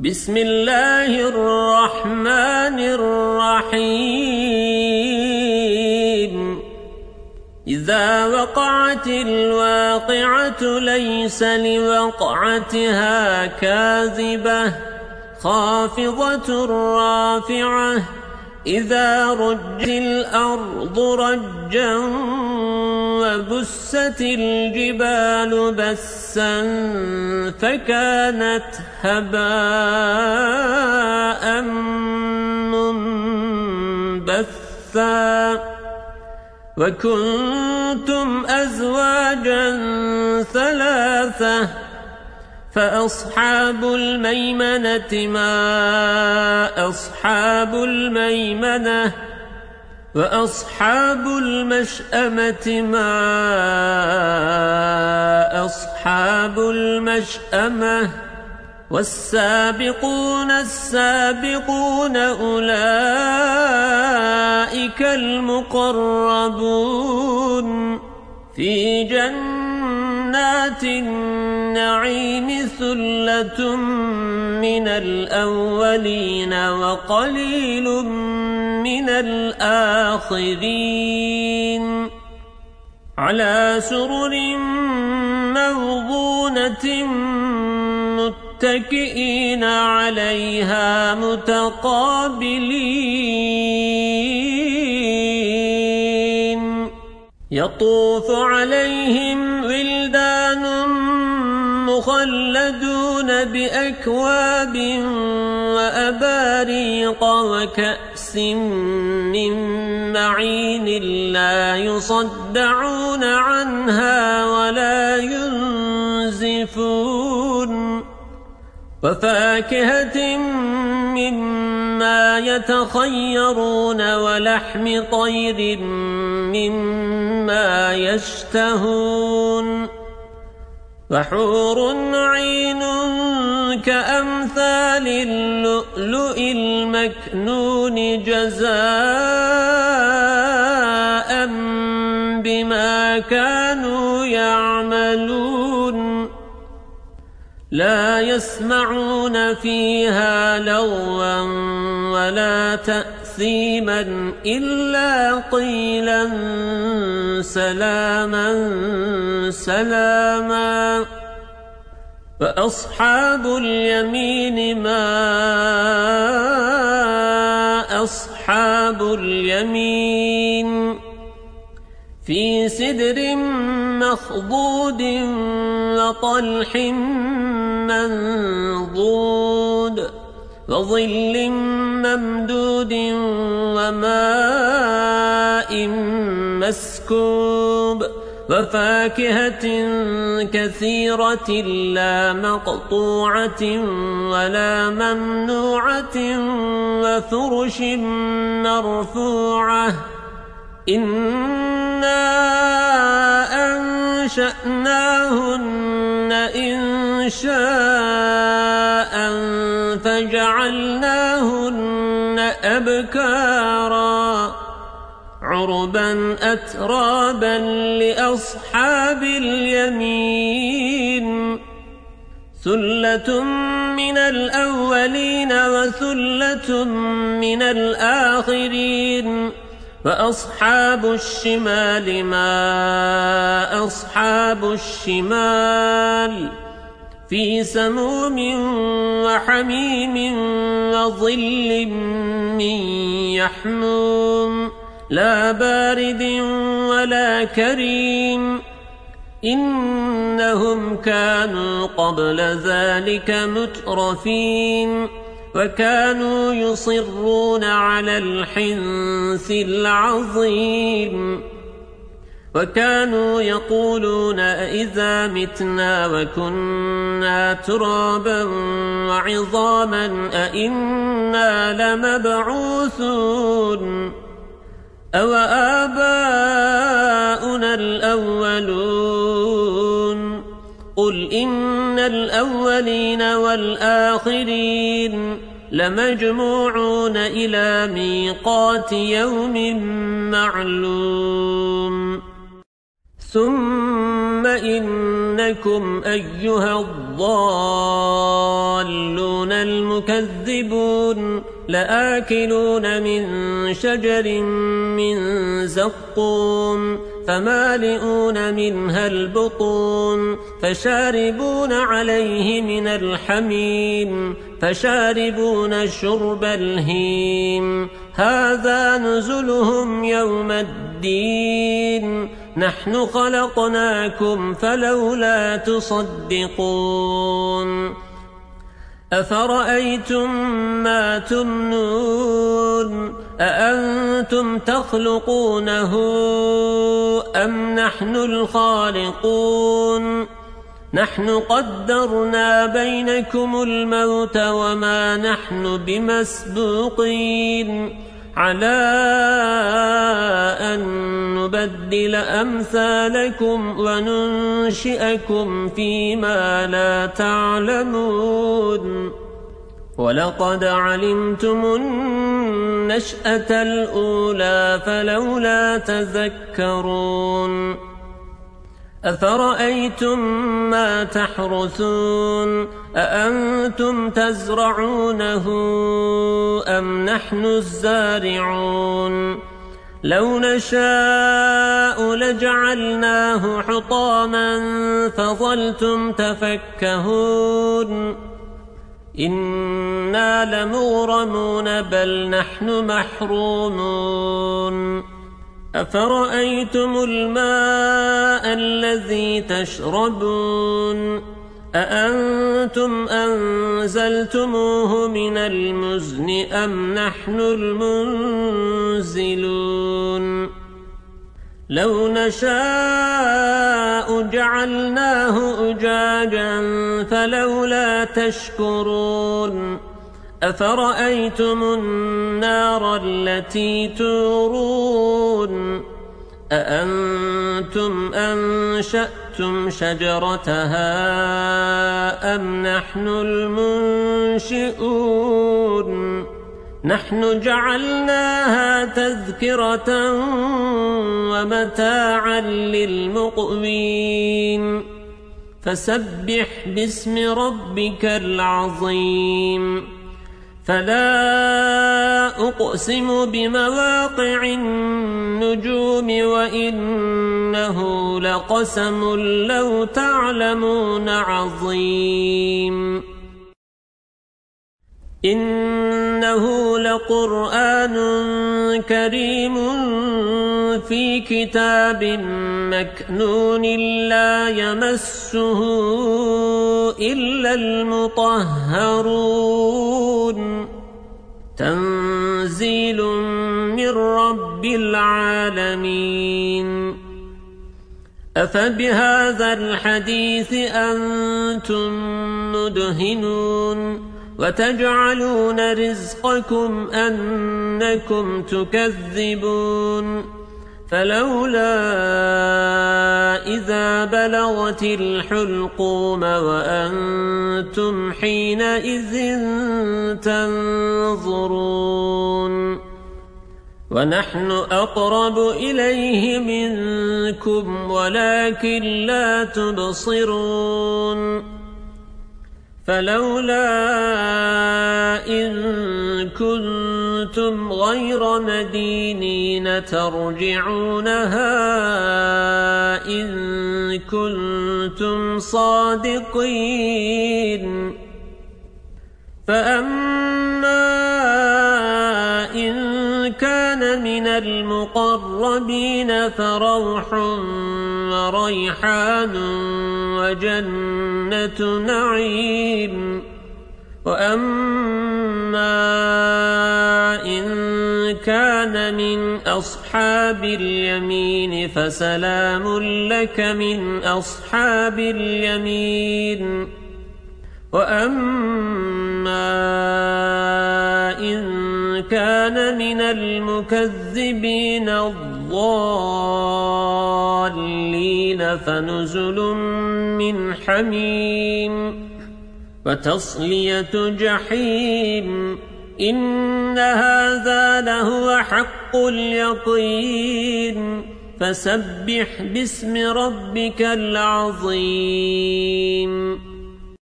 بسم الله الرحمن الرحيم إذا وقعت الواقعة ليس لوقعتها كاذبة خافضة رافعة إذا رجت الأرض رجا وبست الجبال بسا فكانت هباء منبثا وكنتم أزواجا ثلاثة فأصحاب الميمنة ما أصحاب الميمنة وأصحاب المشأمة ما أصحاب المشأمة والسابقون السابقون أولئك المقربون في جنات النعيم ثلة من الأولين وقليل من الآخرين على سرر موضونة متكئين عليها متقابلين يطوف عليهم ولدان مخلدون بأكواب وأباريق وكأس من معين لا يصدعون عنها ولا ينزفون وفاكهة مما يتخيرون ولحم طير مما يشتهون وحور عين كأمثال اللؤلؤ المكنون جزاء بما كانوا يعملون لا يسمعون فيها لغوا ولا تأثيما إلا قيلا سلاما سلاما وأصحاب اليمين ما أصحاب اليمين في سدر مخضود وطلح منضود وظل ممدود وماء مسكوب وفاكهة كثيرة لا مقطوعة ولا ممنوعة وفرش مرفوعة إنا أنشأناهن إنشاء فجعلناهن أبكارا عربا أترابا لأصحاب اليمين ثلة من الأولين وثلة من الآخرين وأصحاب الشمال ما أصحاب الشمال في سموم وحميم وظل من يحموم لا بارد ولا كريم إنهم كانوا قبل ذلك مترفين وكانوا يصرون على الحنث العظيم وكانوا يقولون أئذا متنا وكنا ترابا وعظاما أئنا لمبعوثون أو آباؤنا الأولون قل إن الأولين والآخرين لمجموعون إلى ميقات يوم معلوم ثم إنكم أيها الضالون المكذبون لآكلون من شجر من زقوم فمالئون منها البطون فشاربون عليه من الحميم فشاربون شرب الهيم هذا نزلهم يوم الدين نحن خلقناكم فلولا تصدقون أفرأيتم ما تمنون أأنتم تخلقونه أم نحن الخالقون نحن قدرنا بينكم الموت وما نحن بمسبوقين على أن نبدل أمثالكم وننشئكم فيما لا تعلمون ولقد علمتم النشأة الأولى فلولا تذكرون أفرأيتم ما تحرثون أأنتم تزرعونه أم نحن الزارعون لو نشاء لجعلناه حطاما فظلتم تفكهون إنا لمغرمون بل نحن محرومون أفرأيتم الماء الذي تشربون أأنتم أنزلتموه من المزن أم نحن المنزلون لو نشاء جعلناه أجاجا فلولا تشكرون أفرأيتم النار التي تورون أأنتم أنشأتم شجرتها أم نحن المنشئون نحن جعلناها تذكرة ومتاعا للمقوين فسبح باسم ربك العظيم فلا أقسم بمواقع النجوم وإنه لقسم لو تعلمون عظيم إنه لقرآن كريم في كتاب مكنون لا يمسه إلا المطهرون تنزيل من رب العالمين أفبهذا الحديث أنتم مدهنون وتجعلون رزقكم أنكم تكذبون فلولا إذا بلغت الحلقوم وأنتم حينئذ تنظرون ونحن أقرب إليه منكم ولكن لا تبصرون فلولا إن كنتم غير مدينين ترجعونها إن كنتم صادقين فأما إن كان من المقربين فروح وريحان وجنة نعيم وأما إن كان من أصحاب اليمين فسلام لك من أصحاب اليمين وأما إن كان من المكذبين الضالين فنزل من حميم وتصلية جحيم إن هذا لهو حق اليقين فسبح باسم ربك العظيم